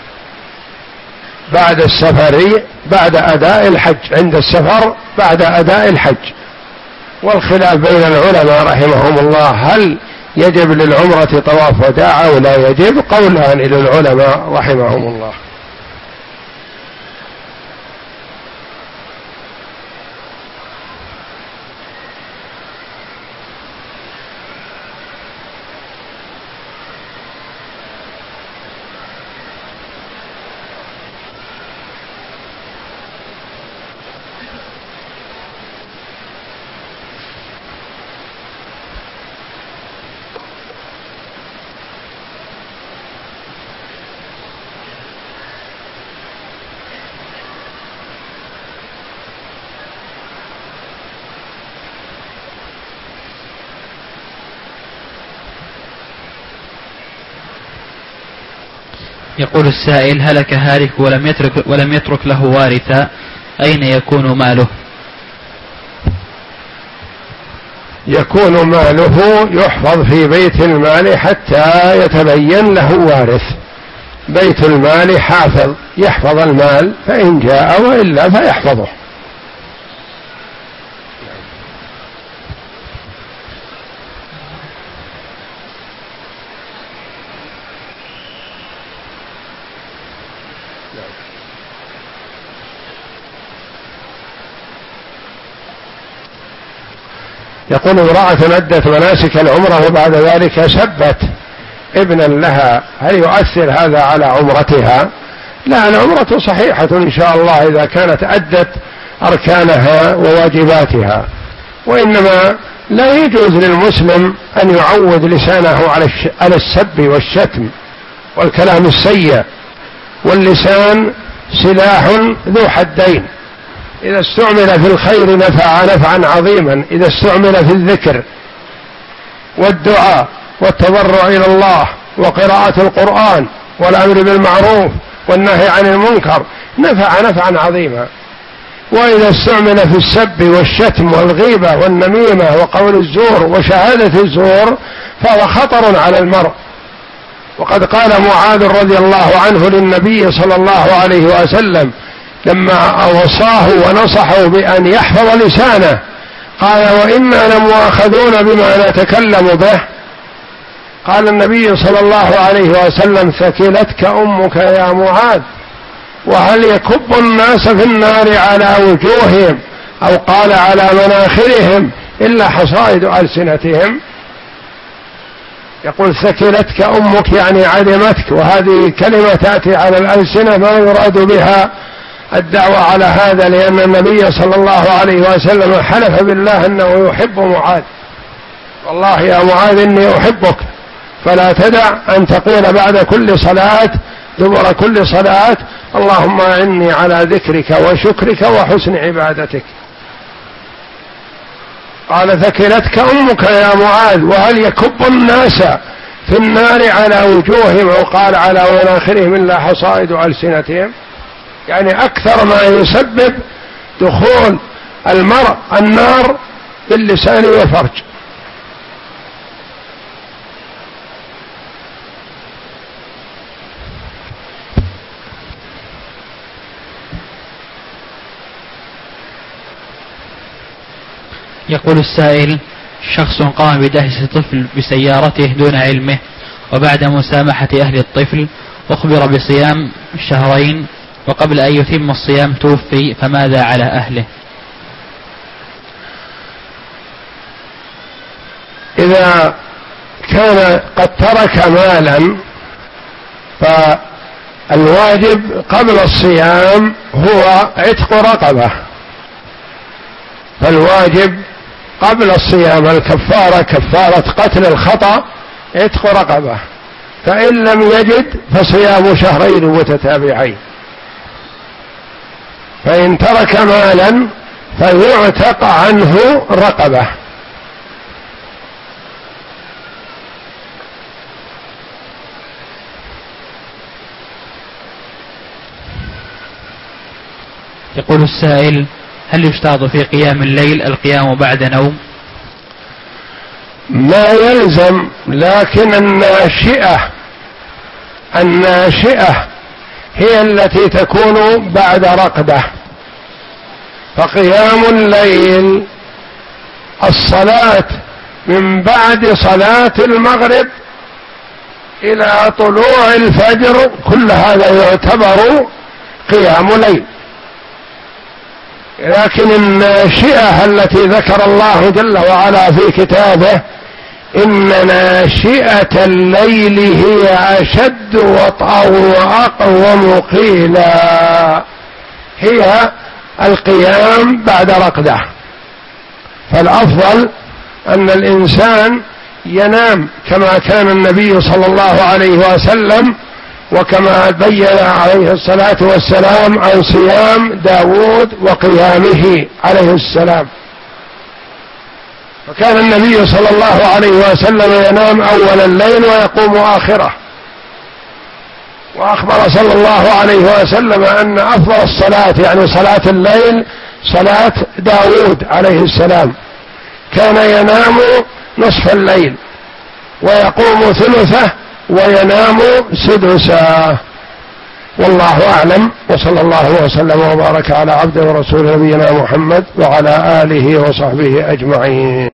بعد السفر بعد أداء الحج، عند السفر بعد أداء الحج. والخلاف بين العلماء رحمهم الله هل يجب للعمرة طواف وداع أو لا يجب، قولان للعلماء رحمهم الله. يقول السائل: هلك هالك ولم يترك ولم يترك له وارثا، أين يكون ماله؟ يكون ماله يحفظ في بيت المال حتى يتبين له وارث. بيت المال حافظ يحفظ المال، فإن جاء وإلا فيحفظه. يقول: امرأة أدت مناسك العمرة وبعد ذلك سبت ابنا لها، هل يؤثر هذا على عمرتها؟ لا، العمرة صحيحة إن شاء الله إذا كانت أدت أركانها وواجباتها، وإنما لا يجوز للمسلم أن يعود لسانه على السب والشتم والكلام السيء، واللسان سلاح ذو حدين، إذا استعمل في الخير نفع نفعا عظيما، إذا استعمل في الذكر والدعاء والتضرع إلى الله وقراءة القرآن والأمر بالمعروف والنهي عن المنكر نفع نفعا عظيما، وإذا استعمل في السب والشتم والغيبة والنميمة وقول الزور وشهادة الزور فهو خطر على المرء. وقد قال معاذ رضي الله عنه للنبي صلى الله عليه وسلم لما أوصاه ونصحه بأن يحفظ لسانه، قال: وإنا لمؤاخذون بما نتكلم به. قال النبي صلى الله عليه وسلم: ثكلتك أمك يا معاذ، وهل يكب الناس في النار على وجوههم أو قال على مناخرهم إلا حصائد ألسنتهم؟ يقول ثكلتك أمك يعني عدمتك، وهذه كلمة تأتي على الألسنة ما يراد بها الدعوة على هذا، لأن النبي صلى الله عليه وسلم حلف بالله أنه يحب معاذ: والله يا معاذ إني أحبك، فلا تدع أن تقول بعد كل صلاة دبر كل صلاة اللهم أعني على ذكرك وشكرك وحسن عبادتك. قال: ثكلتك أمك يا معاذ، وهل يكب الناس في النار على وجوههم أو قال على مناخرهم إلا حصائد ألسنتهم؟ يعني أكثر ما يسبب دخول المرء النار باللسان والفرج. يقول السائل: شخص قام بدهس طفل بسيارته دون علمه، وبعد مسامحة أهل الطفل أخبر بصيام شهرين، وقبل أن يتم الصيام توفي، فماذا على أهله؟ إذا كان قد ترك مالا فالواجب قبل الصيام هو عتق رقبة، فالواجب قبل الصيام الكفارة كفارة قتل الخطأ عتق رقبة، فإن لم يجد فصيام شهرين متتابعين. فإن ترك مالا فيعتق عنه رقبة. يقول السائل: هل يشترط في قيام الليل القيام بعد نوم؟ ما يلزم، لكن الناشئة الناشئة هي التي تكون بعد رقدة، فقيام الليل الصلاة من بعد صلاة المغرب إلى طلوع الفجر كل هذا يعتبر قيام ليل، لكن الناشئة التي ذكر الله جل وعلا في كتابه إن ناشئة الليل هي أشد وطئا وأقوم قيلا، هي القيام بعد رقدة. فالأفضل أن الإنسان ينام كما كان النبي صلى الله عليه وسلم، وكما بين عليه الصلاة والسلام عن صيام داود وقيامه عليه السلام، فكان النبي صلى الله عليه وسلم ينام أول الليل ويقوم آخره. وأخبر صلى الله عليه وسلم أن أفضل الصلاة يعني صلاة الليل صلاة داود عليه السلام، كان ينام نصف الليل ويقوم ثلثه وينام سدسا. والله أعلم، وصلى الله وسلم وبارك على عبده ورسوله نبينا محمد وعلى آله وصحبه أجمعين.